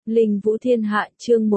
Linh Vũ Thiên Hạ chương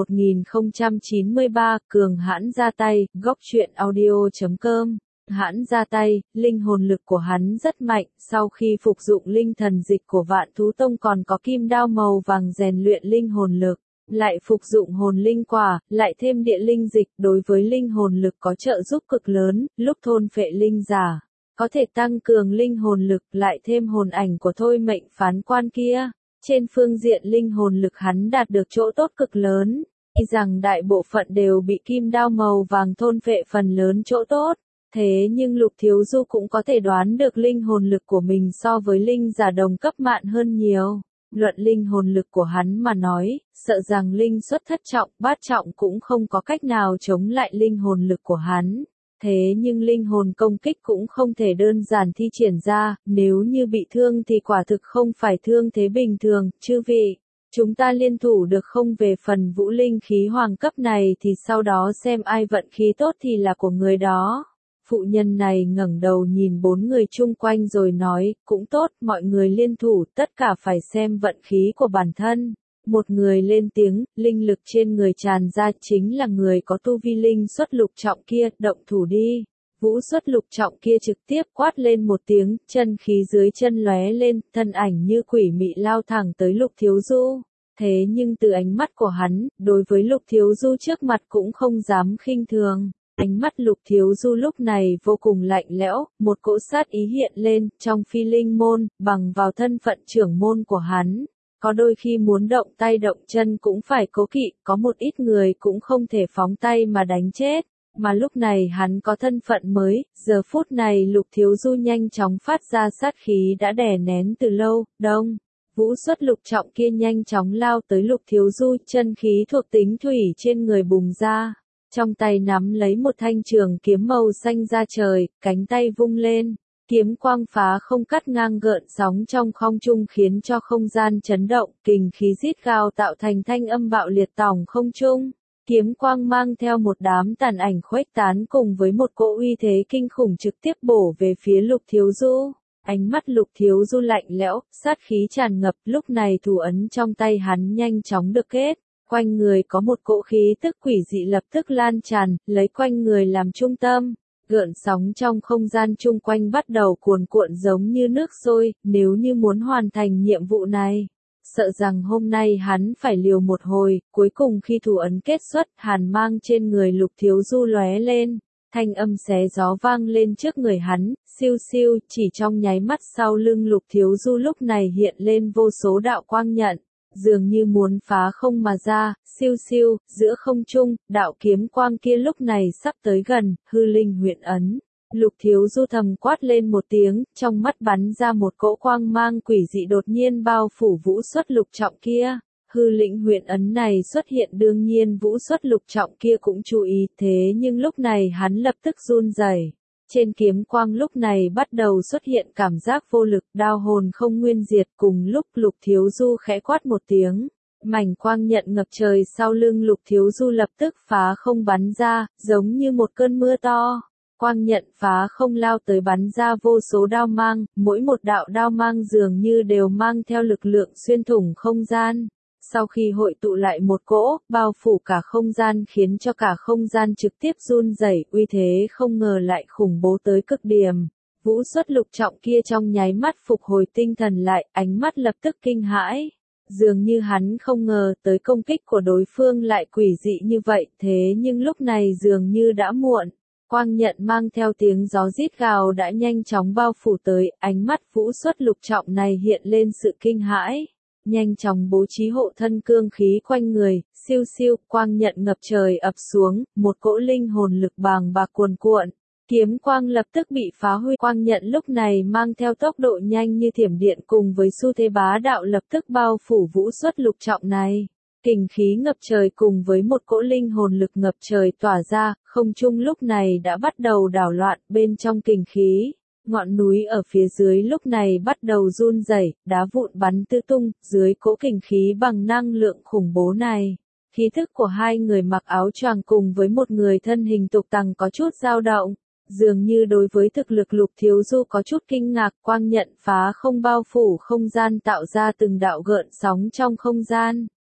1093, Cường hãn ra tay, góc truyện audio.com. Hãn ra tay, linh hồn lực của hắn rất mạnh, sau khi phục dụng linh thần dịch của Vạn Thú Tông còn có kim đao màu vàng rèn luyện linh hồn lực, lại phục dụng hồn linh quả, lại thêm địa linh dịch, đối với linh hồn lực có trợ giúp cực lớn, lúc thôn phệ linh giả, có thể tăng cường linh hồn lực, lại thêm hồn ảnh của thôi mệnh phán quan kia. Trên phương diện linh hồn lực hắn đạt được chỗ tốt cực lớn, tuy rằng đại bộ phận đều bị kim đao màu vàng thôn phệ phần lớn chỗ tốt, thế nhưng Lục Thiếu Du cũng có thể đoán được linh hồn lực của mình so với linh giả đồng cấp mạn hơn nhiều. Luận linh hồn lực của hắn mà nói, sợ rằng linh xuất thất trọng, bát trọng cũng không có cách nào chống lại linh hồn lực của hắn. Thế nhưng linh hồn công kích cũng không thể đơn giản thi triển ra, nếu như bị thương thì quả thực không phải thương thế bình thường, chư vị. Chúng ta liên thủ được không? Về phần vũ linh khí hoàng cấp này thì sau đó xem ai vận khí tốt thì là của người đó. Phụ nhân này ngẩng đầu nhìn bốn người chung quanh rồi nói, cũng tốt, mọi người liên thủ, tất cả phải xem vận khí của bản thân. Một người lên tiếng, linh lực trên người tràn ra chính là người có tu vi linh xuất lục trọng kia, động thủ đi. Vũ xuất lục trọng kia trực tiếp quát lên một tiếng, chân khí dưới chân lóe lên, thân ảnh như quỷ mị lao thẳng tới Lục Thiếu Du. Thế nhưng từ ánh mắt của hắn, đối với Lục Thiếu Du trước mặt cũng không dám khinh thường. Ánh mắt Lục Thiếu Du lúc này vô cùng lạnh lẽo, một cỗ sát ý hiện lên, trong phi linh môn, bằng vào thân phận trưởng môn của hắn. Có đôi khi muốn động tay động chân cũng phải cố kỵ, có một ít người cũng không thể phóng tay mà đánh chết. Mà lúc này hắn có thân phận mới, giờ phút này Lục Thiếu Du nhanh chóng phát ra sát khí đã đè nén từ lâu, đông. Vũ xuất lục trọng kia nhanh chóng lao tới Lục Thiếu Du, chân khí thuộc tính thủy trên người bùng ra. Trong tay nắm lấy một thanh trường kiếm màu xanh ra trời, cánh tay vung lên. Kiếm quang phá không cắt ngang gợn sóng trong không trung khiến cho không gian chấn động, kình khí rít gào tạo thành thanh âm bạo liệt tòng không trung. Kiếm quang mang theo một đám tàn ảnh khuếch tán cùng với một cỗ uy thế kinh khủng trực tiếp bổ về phía Lục Thiếu Du. Ánh mắt Lục Thiếu Du lạnh lẽo, sát khí tràn ngập, lúc này thủ ấn trong tay hắn nhanh chóng được kết. Quanh người có một cỗ khí tức quỷ dị lập tức lan tràn, lấy quanh người làm trung tâm. Gợn sóng trong không gian chung quanh bắt đầu cuồn cuộn giống như nước sôi, nếu như muốn hoàn thành nhiệm vụ này. Sợ rằng hôm nay hắn phải liều một hồi, cuối cùng khi thủ ấn kết xuất, hàn mang trên người Lục Thiếu Du lóe lên. Thanh âm xé gió vang lên trước người hắn, siêu siêu, chỉ trong nháy mắt sau lưng Lục Thiếu Du lúc này hiện lên vô số đạo quang nhận. Dường như muốn phá không mà ra, siêu siêu, giữa không trung, đạo kiếm quang kia lúc này sắp tới gần, hư linh huyễn ấn. Lục Thiếu Du thầm quát lên một tiếng, trong mắt bắn ra một cỗ quang mang quỷ dị đột nhiên bao phủ vũ xuất lục trọng kia. Hư lĩnh huyễn ấn này xuất hiện đương nhiên vũ xuất lục trọng kia cũng chú ý, thế nhưng lúc này hắn lập tức run rẩy. Trên kiếm quang lúc này bắt đầu xuất hiện cảm giác vô lực, đao hồn không nguyên diệt, cùng lúc Lục Thiếu Du khẽ quát một tiếng. Mảnh quang nhận ngập trời sau lưng Lục Thiếu Du lập tức phá không bắn ra, giống như một cơn mưa to. Quang nhận phá không lao tới bắn ra vô số đao mang, mỗi một đạo đao mang dường như đều mang theo lực lượng xuyên thủng không gian. Sau khi hội tụ lại một cỗ, bao phủ cả không gian khiến cho cả không gian trực tiếp run rẩy, uy thế không ngờ lại khủng bố tới cực điểm. Vũ xuất lục trọng kia trong nháy mắt phục hồi tinh thần lại, ánh mắt lập tức kinh hãi. Dường như hắn không ngờ tới công kích của đối phương lại quỷ dị như vậy, thế nhưng lúc này dường như đã muộn. Quang nhận mang theo tiếng gió rít gào đã nhanh chóng bao phủ tới, ánh mắt vũ xuất lục trọng này hiện lên sự kinh hãi. Nhanh chóng bố trí hộ thân cương khí quanh người, siêu siêu, quang nhận ngập trời ập xuống, một cỗ linh hồn lực bàng bạc cuồn cuộn. Kiếm quang lập tức bị phá hủy, quang nhận lúc này mang theo tốc độ nhanh như thiểm điện cùng với xu thế bá đạo lập tức bao phủ vũ xuất lục trọng này. Kình khí ngập trời cùng với một cỗ linh hồn lực ngập trời tỏa ra, không trung lúc này đã bắt đầu đảo loạn, bên trong kình khí. Ngọn núi ở phía dưới lúc này bắt đầu run rẩy, đá vụn bắn tứ tung, dưới cỗ kình khí bằng năng lượng khủng bố này. Khí thức của hai người mặc áo choàng cùng với một người thân hình tục tằng có chút dao động. Dường như đối với thực lực Lục Thiếu Du có chút kinh ngạc, quang nhận phá không bao phủ không gian tạo ra từng đạo gợn sóng trong không gian.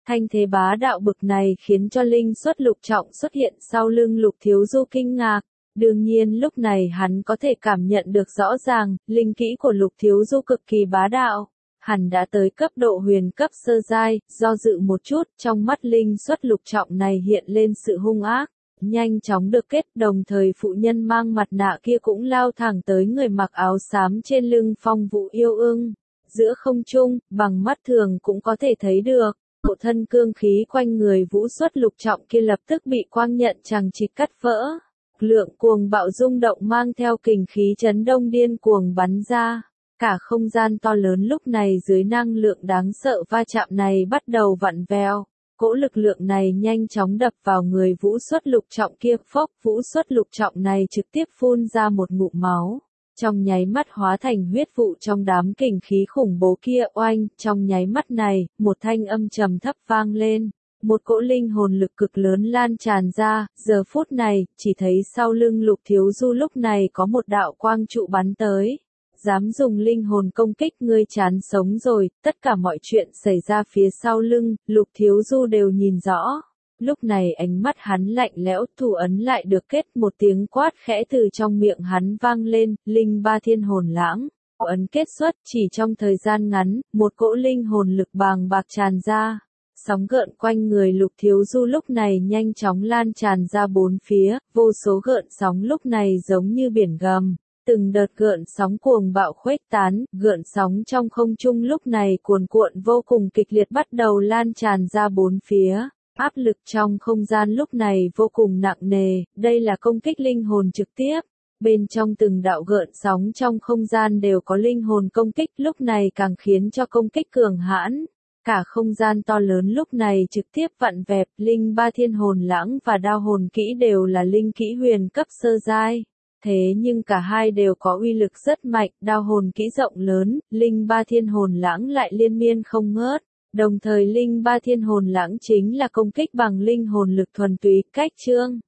Thanh thế bá đạo bực này khiến cho linh xuất lục trọng xuất hiện sau lưng Lục Thiếu Du kinh ngạc. Đương nhiên lúc này hắn có thể cảm nhận được rõ ràng, linh kỹ của Lục Thiếu Du cực kỳ bá đạo. Hắn đã tới cấp độ huyền cấp sơ giai, do dự một chút, trong mắt linh xuất lục trọng này hiện lên sự hung ác. Nhanh chóng được kết, đồng thời phụ nhân mang mặt nạ kia cũng lao thẳng tới người mặc áo xám trên lưng Phong Vũ Yêu Ưng. Giữa không trung, bằng mắt thường cũng có thể thấy được, bộ thân cương khí quanh người Vũ xuất lục trọng kia lập tức bị quang nhận chằng chịt cắt vỡ. Lượng cuồng bạo rung động mang theo kình khí chấn đông điên cuồng bắn ra. Cả không gian to lớn lúc này dưới năng lượng đáng sợ va chạm này bắt đầu vặn vẹo. Cỗ lực lượng này nhanh chóng đập vào người Vũ xuất lục trọng kia, phốc, Vũ xuất lục trọng này trực tiếp phun ra một ngụm máu. Trong nháy mắt hóa thành huyết vụ trong đám kình khí khủng bố kia, oanh, trong nháy mắt này, một thanh âm trầm thấp vang lên. Một cỗ linh hồn lực cực lớn lan tràn ra, giờ phút này, chỉ thấy sau lưng Lục Thiếu Du lúc này có một đạo quang trụ bắn tới. Dám dùng linh hồn công kích ngươi chán sống rồi, tất cả mọi chuyện xảy ra phía sau lưng, Lục Thiếu Du đều nhìn rõ. Lúc này ánh mắt hắn lạnh lẽo, thủ ấn lại được kết, một tiếng quát khẽ từ trong miệng hắn vang lên, linh ba thiên hồn lãng. Ấn kết xuất, chỉ trong thời gian ngắn, một cỗ linh hồn lực bàng bạc tràn ra. Sóng gợn quanh người Lục Thiếu Du lúc này nhanh chóng lan tràn ra bốn phía, vô số gợn sóng lúc này giống như biển gầm. Từng đợt gợn sóng cuồng bạo khuếch tán, gợn sóng trong không trung lúc này cuồn cuộn vô cùng kịch liệt bắt đầu lan tràn ra bốn phía. Áp lực trong không gian lúc này vô cùng nặng nề, đây là công kích linh hồn trực tiếp. Bên trong từng đạo gợn sóng trong không gian đều có linh hồn công kích lúc này càng khiến cho công kích cường hãn. Cả không gian to lớn lúc này trực tiếp vặn vẹo, linh ba thiên hồn lãng và đao hồn kỹ đều là linh kỹ huyền cấp sơ giai. Thế nhưng cả hai đều có uy lực rất mạnh, đao hồn kỹ rộng lớn, linh ba thiên hồn lãng lại liên miên không ngớt. Đồng thời linh ba thiên hồn lãng chính là công kích bằng linh hồn lực thuần túy, cách chương.